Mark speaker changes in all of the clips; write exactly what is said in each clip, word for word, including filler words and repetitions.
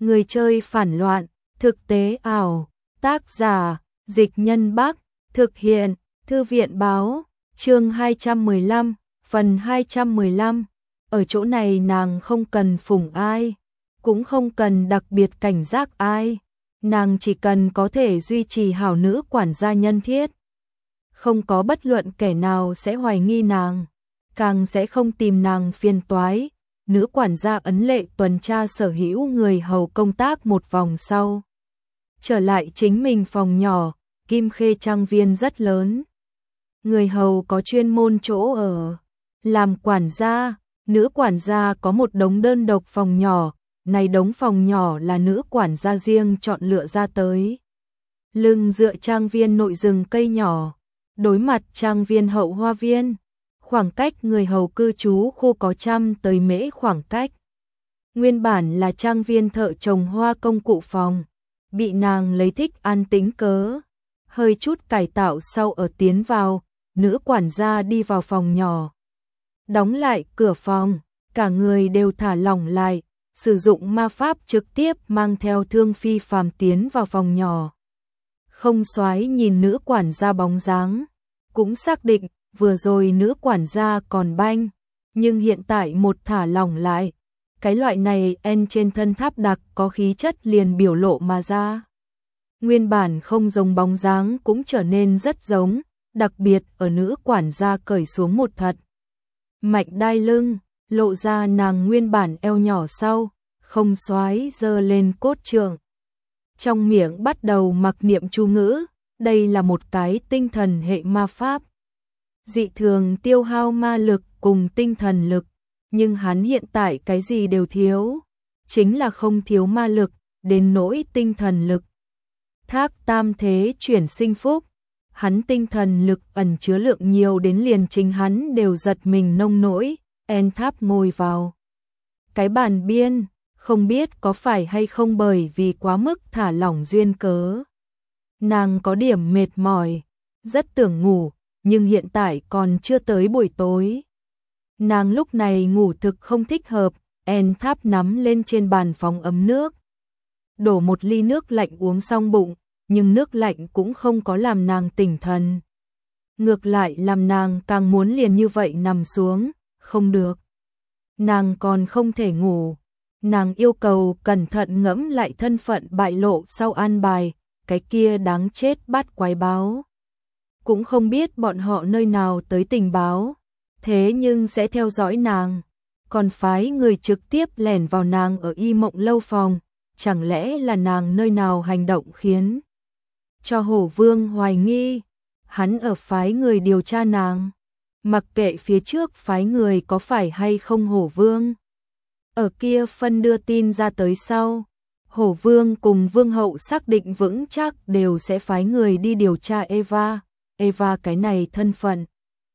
Speaker 1: Người chơi phản loạn, thực tế ảo, tác giả, Dịch Nhân Bắc, thực hiện, Thư viện báo, chương hai trăm mười lăm, phần hai trăm mười lăm. Ở chỗ này nàng không cần phụng ai, cũng không cần đặc biệt cảnh giác ai, nàng chỉ cần có thể duy trì hảo nữ quản gia nhân thiết. Không có bất luận kẻ nào sẽ hoài nghi nàng, càng sẽ không tìm nàng phiền toái. Nữ quản gia ấn lệ tuần tra sở hữu người hầu công tác một vòng sau. Trở lại chính mình phòng nhỏ, Kim Khê trang viên rất lớn. Người hầu có chuyên môn chỗ ở. Làm quản gia, nữ quản gia có một đống đơn độc phòng nhỏ, này đống phòng nhỏ là nữ quản gia riêng chọn lựa ra tới. Lưng dựa trang viên nội rừng cây nhỏ, đối mặt trang viên hậu hoa viên. Khoảng cách người hầu cư trú khu có trăm tới mễ khoảng cách. Nguyên bản là trang viên thợ trồng hoa công cụ phòng, bị nàng lấy thích an tĩnh cớ, hơi chút cải tạo sau ở tiến vào, nữ quản gia đi vào phòng nhỏ. Đóng lại cửa phòng, cả người đều thả lỏng lại, sử dụng ma pháp trực tiếp mang theo thương phi phàm tiến vào phòng nhỏ. Không xoái nhìn nữ quản gia bóng dáng, cũng xác định vừa rồi nữ quản gia còn banh, nhưng hiện tại một thả lỏng lại, cái loại này en trên thân tháp đặc có khí chất liền biểu lộ mà ra. Nguyên bản không giống bóng dáng cũng trở nên rất giống, đặc biệt ở nữ quản gia cởi xuống một thật mạnh đai lưng, lộ ra nàng nguyên bản eo nhỏ sau, không xoái giơ lên cốt trượng. Trong miệng bắt đầu mặc niệm chú ngữ, đây là một cái tinh thần hệ ma pháp. Dị thường tiêu hao ma lực cùng tinh thần lực, nhưng hắn hiện tại cái gì đều thiếu, chính là không thiếu ma lực, đến nỗi tinh thần lực. Thác tam thế chuyển sinh phúc, hắn tinh thần lực ẩn chứa lượng nhiều đến liền chính hắn đều giật mình nông nỗi, en tháp ngồi vào cái bàn biên, không biết có phải hay không bởi vì quá mức thả lỏng duyên cớ. Nàng có điểm mệt mỏi, rất tưởng ngủ, nhưng hiện tại còn chưa tới buổi tối. Nàng lúc này ngủ thực không thích hợp, en tháp nắm lên trên bàn phóng ấm nước. Đổ một ly nước lạnh uống xong bụng, nhưng nước lạnh cũng không có làm nàng tỉnh thần. Ngược lại làm nàng càng muốn liền như vậy nằm xuống, không được. Nàng còn không thể ngủ, nàng yêu cầu cẩn thận ngẫm lại thân phận bại lộ sau an bài, cái kia đáng chết bắt quái báo. Cũng không biết bọn họ nơi nào tới tình báo, thế nhưng sẽ theo dõi nàng, còn phái người trực tiếp lẻn vào nàng ở Y Mộng lâu phòng, chẳng lẽ là nàng nơi nào hành động khiến cho Hổ Vương hoài nghi, hắn ở phái người điều tra nàng, mặc kệ phía trước phái người có phải hay không Hổ Vương. Ở kia phân đưa tin ra tới sau, Hổ Vương cùng Vương hậu xác định vững chắc đều sẽ phái người đi điều tra Eva. Eva cái này thân phận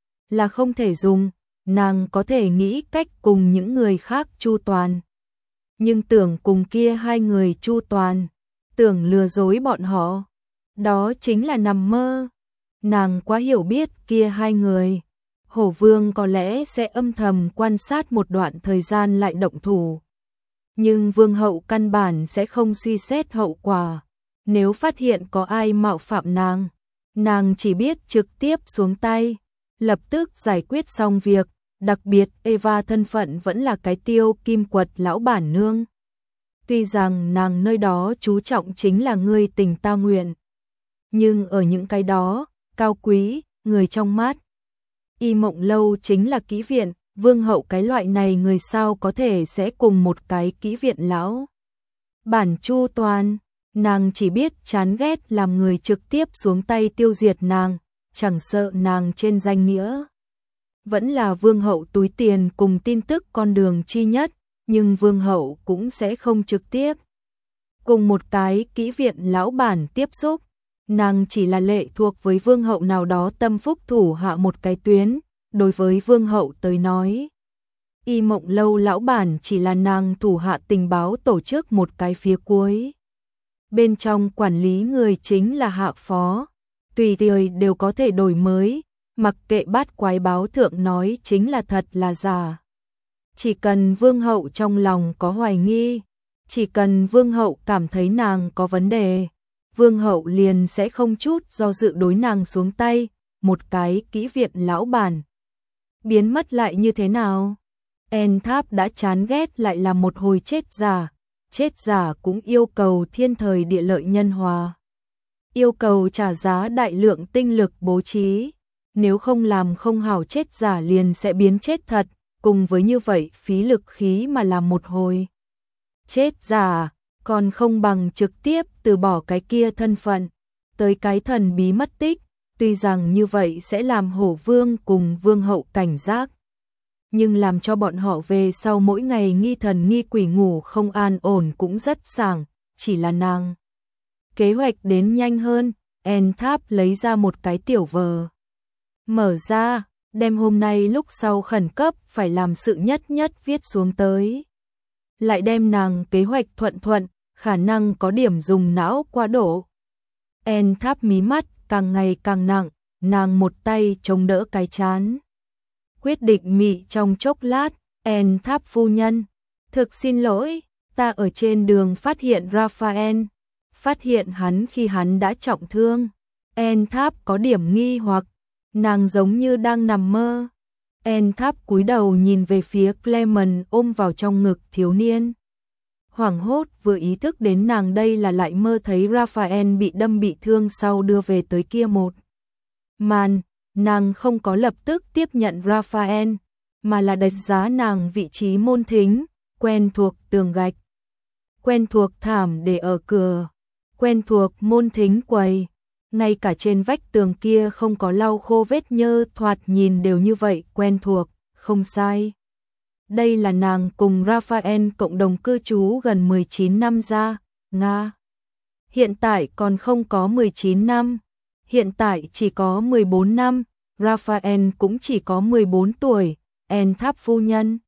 Speaker 1: là không thể dùng, nàng có thể nghĩ cách cùng những người khác chu toàn. Nhưng tưởng cùng kia hai người chu toàn, tưởng lừa dối bọn họ, đó chính là nằm mơ. Nàng quá hiểu biết kia hai người, Hổ Vương có lẽ sẽ âm thầm quan sát một đoạn thời gian lại động thủ. Nhưng Vương hậu căn bản sẽ không suy xét hậu quả, nếu phát hiện có ai mạo phạm nàng, nàng chỉ biết trực tiếp xuống tay, lập tức giải quyết xong việc, đặc biệt Eva thân phận vẫn là cái tiêu kim quật lão bản nương. Tuy rằng nàng nơi đó chú trọng chính là ngươi tình ta nguyện, nhưng ở những cái đó, cao quý, người trong mắt. Y Mộng lâu chính là kỹ viện, Vương hậu cái loại này người sao có thể sẽ cùng một cái kỹ viện lão bản chu toàn. Nàng chỉ biết chán ghét làm người trực tiếp xuống tay tiêu diệt nàng, chẳng sợ nàng trên danh nghĩa vẫn là Vương hậu túi tiền cùng tin tức con đường chi nhất, nhưng Vương hậu cũng sẽ không trực tiếp cùng một cái kỹ viện lão bản tiếp xúc. Nàng chỉ là lệ thuộc với Vương hậu nào đó tâm phúc thủ hạ một cái tuyến, đối với Vương hậu tới nói, Y Mộng lâu lão bản chỉ là nàng thủ hạ tình báo tổ chức một cái phía cuối. Bên trong quản lý người chính là hạ phó, tùy thời đều có thể đổi mới, mặc kệ bát quái báo thượng nói chính là thật là giả. Chỉ cần Vương hậu trong lòng có hoài nghi, Chỉ cần vương hậu cảm thấy nàng có vấn đề, vương hậu liền sẽ không chút do dự đối nàng xuống tay, một cái kỹ viện lão bản. Biến mất lại như thế nào? En Tháp đã chán ghét lại là một hồi chết giả, chết giả cũng yêu cầu thiên thời địa lợi nhân hòa. Yêu cầu trả giá đại lượng tinh lực bố trí, nếu không làm không hảo chết giả liền sẽ biến chết thật, cùng với như vậy phí lực khí mà làm một hồi. Chết giả, còn không bằng trực tiếp từ bỏ cái kia thân phận, tới cái thần bí mất tích, tuy rằng như vậy sẽ làm hổ vương cùng vương hậu cảnh giác. Nhưng làm cho bọn họ về sau mỗi ngày nghi thần nghi quỷ ngủ không an ổn cũng rất sảng, chỉ là nàng. Kế hoạch đến nhanh hơn, En Tháp lấy ra một cái tiểu vờ. Mở ra, đem hôm nay lúc sau khẩn cấp phải làm sự nhất nhất viết xuống tới. Lại đem nàng kế hoạch thuận thuận, khả năng có điểm dùng não quá độ. En Tháp mí mắt càng ngày càng nặng, nàng một tay chống đỡ cái chán. Quyết định mị trong chốc lát, En Tháp phu nhân, thực xin lỗi, ta ở trên đường phát hiện Raphael, phát hiện hắn khi hắn đã trọng thương. En Tháp có điểm nghi hoặc, nàng giống như đang nằm mơ. En Tháp cúi đầu nhìn về phía Clement ôm vào trong ngực thiếu niên. Hoảng hốt vừa ý thức đến nàng đây là lại mơ thấy Raphael bị đâm bị thương sau đưa về tới kia một màn, nàng không có lập tức tiếp nhận Raphael, mà là đánh giá nàng vị trí môn thính, quen thuộc tường gạch, quen thuộc thảm để ở cửa, quen thuộc môn thính quầy. Ngay cả trên vách tường kia không có lau khô vết nhơ, thoạt nhìn đều như vậy quen thuộc, không sai. Đây là nàng cùng Raphael cộng đồng cư trú gần mười chín năm ra, Nga. Hiện tại còn không có mười chín năm, hiện tại chỉ có mười bốn năm, Raphael cũng chỉ có mười bốn tuổi, En Tháp phu nhân.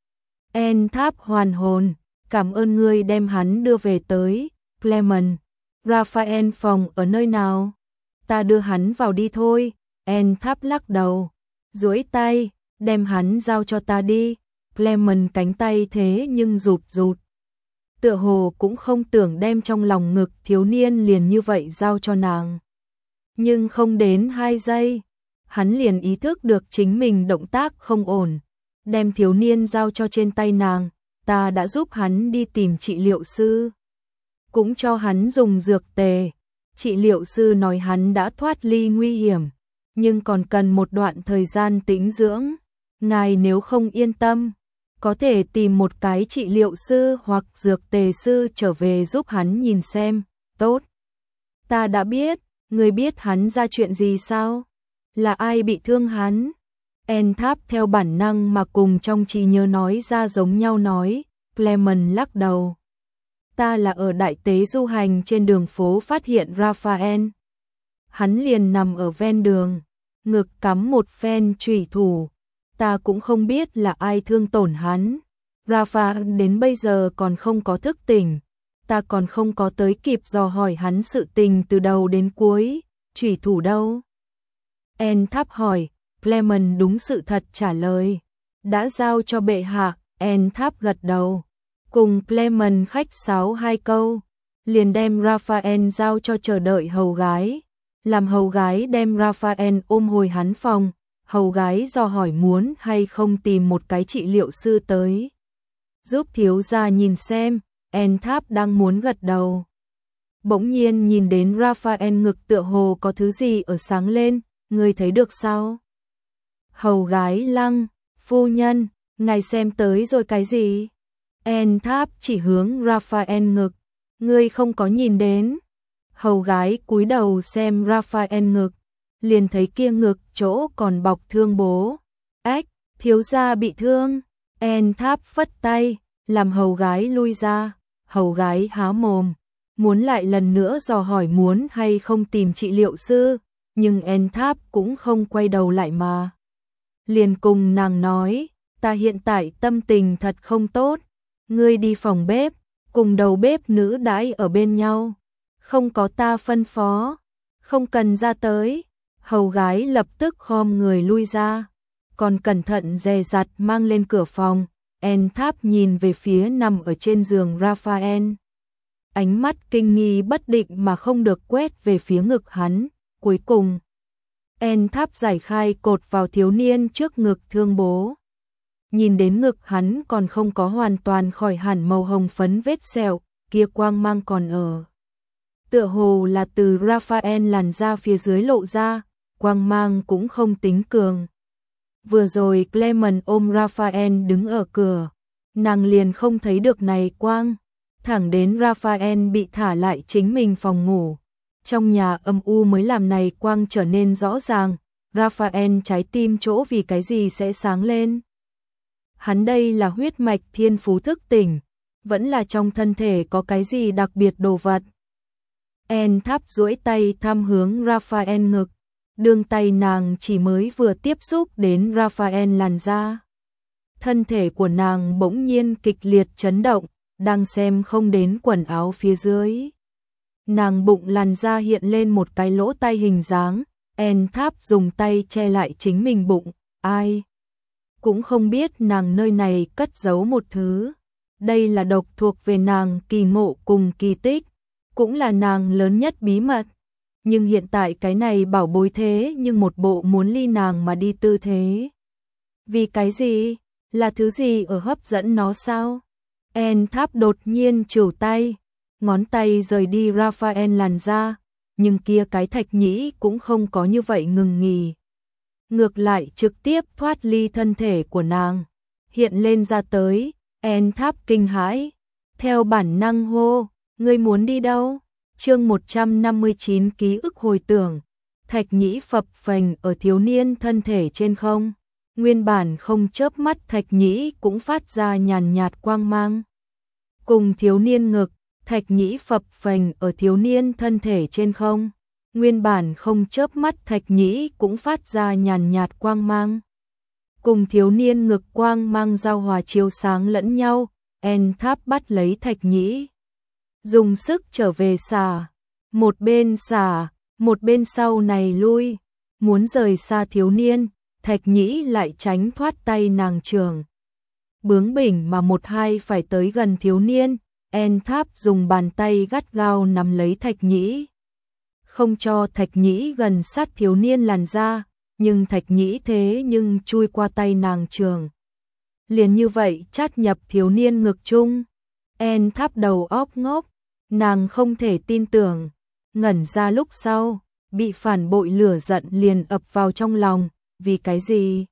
Speaker 1: En Tháp hoàn hồn, cảm ơn ngươi đem hắn đưa về tới, Clement. Raphael phòng ở nơi nào? Ta đưa hắn vào đi thôi. En Tháp lắc đầu, duỗi tay, đem hắn giao cho ta đi. Clement cánh tay thế nhưng rụt rụt. Tựa hồ cũng không tưởng đem trong lòng ngực thiếu niên liền như vậy giao cho nàng. Nhưng không đến hai giây, hắn liền ý thức được chính mình động tác không ổn. Đem thiếu niên giao cho trên tay nàng, ta đã giúp hắn đi tìm trị liệu sư. Cũng cho hắn dùng dược tề. Trị liệu sư nói hắn đã thoát ly nguy hiểm, nhưng còn cần một đoạn thời gian tĩnh dưỡng. Ngài nếu không yên tâm, có thể tìm một cái trị liệu sư hoặc dược tề sư trở về giúp hắn nhìn xem. Tốt. Ta đã biết, người biết hắn ra chuyện gì sao? Là ai bị thương hắn? En Tháp theo bản năng mà cùng trong trí nhớ nói ra giống nhau nói. Clement lắc đầu. Ta là ở đại tế du hành trên đường phố phát hiện Raphael. Hắn liền nằm ở ven đường, ngực cắm một phen chủy thủ. Ta cũng không biết là ai thương tổn hắn. Raphael đến bây giờ còn không có thức tỉnh. Ta còn không có tới kịp dò hỏi hắn sự tình từ đầu đến cuối. Chủy thủ đâu? En Tháp hỏi. Clement đúng sự thật trả lời. Đã giao cho bệ hạ. En Tháp gật đầu. Cùng Clement khách sáo hai câu, liền đem Raphael giao cho chờ đợi hầu gái. Làm hầu gái đem Raphael ôm hồi hắn phòng, hầu gái dò hỏi muốn hay không tìm một cái trị liệu sư tới. Giúp thiếu gia nhìn xem, En Tháp đang muốn gật đầu. Bỗng nhiên nhìn đến Raphael ngực tựa hồ có thứ gì ở sáng lên, người thấy được sao? Hầu gái lăng, phu nhân, ngài xem tới rồi cái gì? En Tháp chỉ hướng Raphael ngực, ngươi không có nhìn đến. Hầu gái cúi đầu xem Raphael ngực, liền thấy kia ngực chỗ còn bọc thương bố. Ách, thiếu gia bị thương. En Tháp phất tay, làm hầu gái lui ra. Hầu gái há mồm, muốn lại lần nữa dò hỏi muốn hay không tìm trị liệu sư, nhưng En Tháp cũng không quay đầu lại mà. Liền cùng nàng nói, ta hiện tại tâm tình thật không tốt. Ngươi đi phòng bếp, cùng đầu bếp nữ đãi ở bên nhau. Không có ta phân phó, không cần ra tới. Hầu gái lập tức khom người lui ra, còn cẩn thận dè dặt mang lên cửa phòng. En Tháp nhìn về phía nằm ở trên giường Raphael. Ánh mắt kinh nghi bất định mà không được quét về phía ngực hắn. Cuối cùng, En Tháp giải khai cột vào thiếu niên trước ngực thương bố. Nhìn đến ngực hắn còn không có hoàn toàn khỏi hẳn màu hồng phấn vết sẹo, kia quang mang còn ở. Tựa hồ là từ Raphael làn da phía dưới lộ ra, quang mang cũng không tính cường. Vừa rồi Clement ôm Raphael đứng ở cửa, nàng liền không thấy được này quang, thẳng đến Raphael bị thả lại chính mình phòng ngủ. Trong nhà âm u mới làm này quang trở nên rõ ràng, Raphael trái tim chỗ vì cái gì sẽ sáng lên. Hắn đây là huyết mạch thiên phú thức tỉnh, vẫn là trong thân thể có cái gì đặc biệt đồ vật. En Tháp duỗi tay thăm hướng Raphael ngực, đường tay nàng chỉ mới vừa tiếp xúc đến Raphael làn da. Thân thể của nàng bỗng nhiên kịch liệt chấn động, đang xem không đến quần áo phía dưới. Nàng bụng làn da hiện lên một cái lỗ tai hình dáng, En Tháp dùng tay che lại chính mình bụng, ai cũng không biết nàng nơi này cất giấu một thứ. Đây là độc thuộc về nàng kỳ ngộ cùng kỳ tích, cũng là nàng lớn nhất bí mật. Nhưng hiện tại cái này bảo bối thế nhưng một bộ muốn ly nàng mà đi tư thế. Vì cái gì? Là thứ gì ở hấp dẫn nó sao? En Tháp đột nhiên trừu tay, ngón tay rời đi Raphael làn da, nhưng kia cái thạch nhĩ cũng không có như vậy ngừng nghỉ. Ngược lại trực tiếp thoát ly thân thể của nàng, hiện lên ra tới. En Tháp kinh hãi, theo bản năng hô, ngươi muốn đi đâu? Chương một trăm năm mươi chín ký ức hồi tưởng. Thạch nhĩ phập phềnh ở thiếu niên thân thể trên không, nguyên bản không chớp mắt thạch nhĩ cũng phát ra nhàn nhạt quang mang. Cùng thiếu niên ngực, thạch nhĩ phập phềnh ở thiếu niên thân thể trên không, nguyên bản không chớp mắt thạch nhĩ cũng phát ra nhàn nhạt quang mang. Cùng thiếu niên ngực quang mang giao hòa chiếu sáng lẫn nhau, En Tháp bắt lấy thạch nhĩ, dùng sức trở về xả, một bên xả, một bên sau này lui, muốn rời xa thiếu niên, thạch nhĩ lại tránh thoát tay nàng trường. Bướng bỉnh mà một hai phải tới gần thiếu niên, En Tháp dùng bàn tay gắt gao nắm lấy thạch nhĩ, không cho thạch nhĩ gần sát thiếu niên làn da, nhưng thạch nhĩ thế nhưng chui qua tay nàng trường. Liền như vậy chát nhập thiếu niên ngực chung. En Tháp đầu óc ngốc, nàng không thể tin tưởng, ngẩn ra lúc sau, bị phản bội lửa giận liền ập vào trong lòng. Vì cái gì?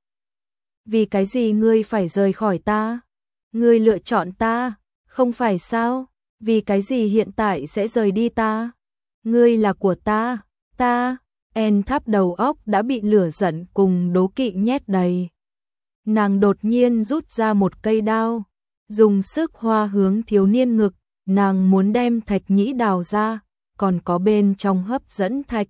Speaker 1: Vì cái gì ngươi phải rời khỏi ta? Ngươi lựa chọn ta, không phải sao? Vì cái gì hiện tại sẽ rời đi ta? Ngươi là của ta, ta. En Tháp đầu óc đã bị lửa giận cùng đố kỵ nhét đầy. Nàng đột nhiên rút ra một cây đao, dùng sức hoa hướng thiếu niên ngực, nàng muốn đem thạch nhĩ đào ra, còn có bên trong hấp dẫn thạch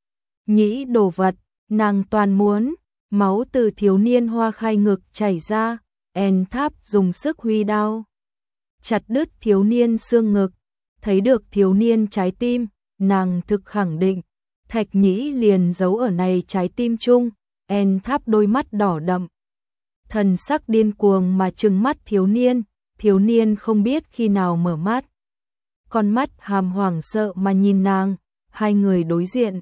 Speaker 1: nhĩ đồ vật, nàng toàn muốn. Máu từ thiếu niên hoa khai ngực chảy ra, En Tháp dùng sức huy đao, chặt đứt thiếu niên xương ngực. Thấy được thiếu niên trái tim, nàng thực khẳng định, thạch nhĩ liền giấu ở này trái tim chung. En Tháp đôi mắt đỏ đậm, thần sắc điên cuồng mà trừng mắt thiếu niên. Thiếu niên không biết khi nào mở mắt, con mắt hàm hoảng sợ mà nhìn nàng. Hai người đối diện,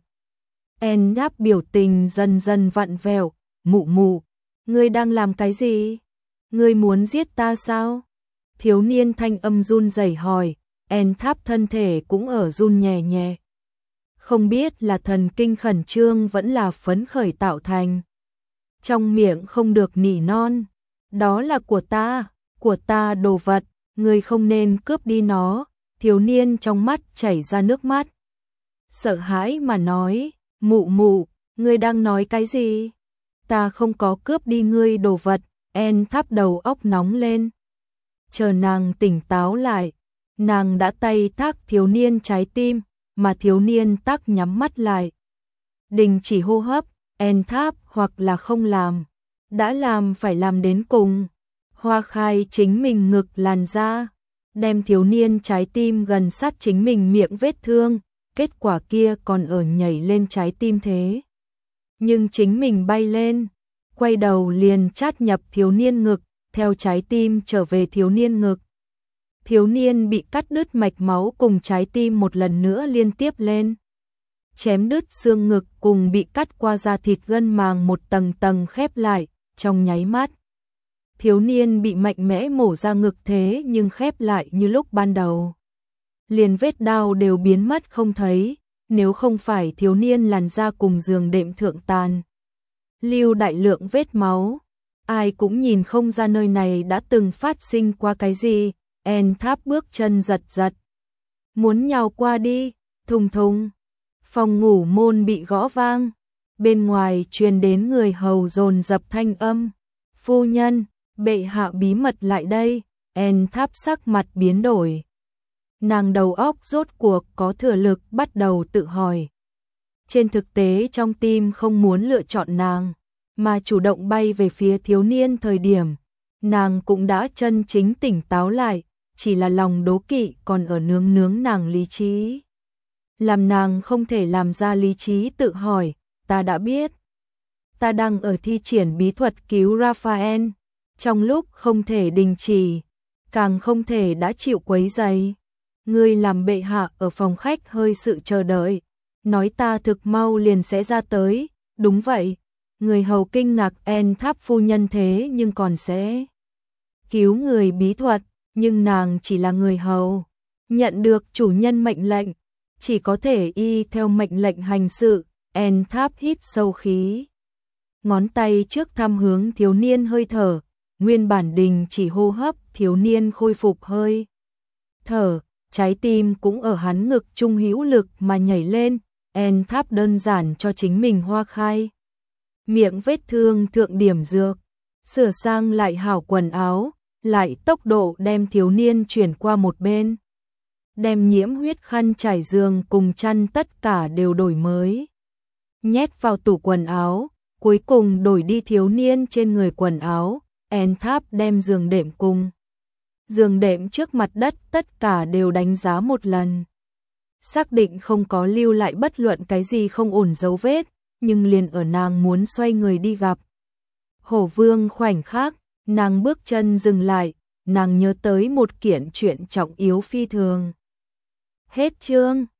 Speaker 1: En Tháp biểu tình dần dần vặn vẹo. Mụ mụ, ngươi đang làm cái gì? Ngươi muốn giết ta sao? Thiếu niên thanh âm run rẩy hỏi. En Tháp thân thể cũng ở run nhẹ nhẹ. Không biết là thần kinh khẩn trương vẫn là phấn khởi tạo thành. Trong miệng không được nỉ non. Đó là của ta, của ta đồ vật, ngươi không nên cướp đi nó. Thiếu niên trong mắt chảy ra nước mắt, sợ hãi mà nói, mụ mụ, ngươi đang nói cái gì? Ta không có cướp đi ngươi đồ vật. En Tháp đầu óc nóng lên. Chờ nàng tỉnh táo lại, nàng đã tay thác thiếu niên trái tim, mà thiếu niên tắc nhắm mắt lại. Đình chỉ hô hấp. En Tháp hoặc là không làm, đã làm phải làm đến cùng. Hoa khai chính mình ngực làn da, đem thiếu niên trái tim gần sát chính mình miệng vết thương. Kết quả kia còn ở nhảy lên trái tim thế. Nhưng chính mình bay lên, quay đầu liền chát nhập thiếu niên ngực, theo trái tim trở về thiếu niên ngực. Thiếu niên bị cắt đứt mạch máu cùng trái tim một lần nữa liên tiếp lên. Chém đứt xương ngực cùng bị cắt qua da thịt gân màng một tầng tầng khép lại, trong nháy mắt. Thiếu niên bị mạnh mẽ mổ ra ngực thế nhưng khép lại như lúc ban đầu. Liền vết đau đều biến mất không thấy, nếu không phải thiếu niên làn da cùng giường đệm thượng tàn. Lưu đại lượng vết máu, ai cũng nhìn không ra nơi này đã từng phát sinh qua cái gì. En Tháp bước chân giật giật, muốn nhào qua đi, thùng thùng. Phòng ngủ môn bị gõ vang, bên ngoài truyền đến người hầu dồn dập thanh âm. Phu nhân, bệ hạ bí mật lại đây. En Tháp sắc mặt biến đổi. Nàng đầu óc rốt cuộc có thừa lực bắt đầu tự hỏi. Trên thực tế trong tim không muốn lựa chọn nàng, mà chủ động bay về phía thiếu niên thời điểm. Nàng cũng đã chân chính tỉnh táo lại, chỉ là lòng đố kỵ còn ở nướng nướng nàng lý trí. Làm nàng không thể làm ra lý trí tự hỏi, ta đã biết. Ta đang ở thi triển bí thuật cứu Raphael, trong lúc không thể đình chỉ, càng không thể đã chịu quấy rầy. Ngươi làm bệ hạ ở phòng khách hơi sự chờ đợi, nói ta thực mau liền sẽ ra tới, đúng vậy. Người hầu kinh ngạc En Tháp phu nhân thế nhưng còn sẽ cứu người bí thuật, nhưng nàng chỉ là người hầu, nhận được chủ nhân mệnh lệnh, chỉ có thể y theo mệnh lệnh hành sự. En Tháp hít sâu khí, ngón tay trước thăm hướng thiếu niên hơi thở, nguyên bản đình chỉ hô hấp, thiếu niên khôi phục hơi thở, trái tim cũng ở hắn ngực trung hữu lực mà nhảy lên. En Tháp đơn giản cho chính mình hoa khai miệng vết thương thượng điểm dược, sửa sang lại hảo quần áo, lại tốc độ đem thiếu niên chuyển qua một bên. Đem nhiễm huyết khăn trải giường cùng chăn tất cả đều đổi mới. Nhét vào tủ quần áo, cuối cùng đổi đi thiếu niên trên người quần áo. En Tháp đem giường đệm cùng giường đệm trước mặt đất tất cả đều đánh giá một lần. Xác định không có lưu lại bất luận cái gì không ổn dấu vết, nhưng liền ở nàng muốn xoay người đi gặp Hổ Vương khoảnh khắc, nàng bước chân dừng lại, nàng nhớ tới một kiện chuyện trọng yếu phi thường. Hết chương.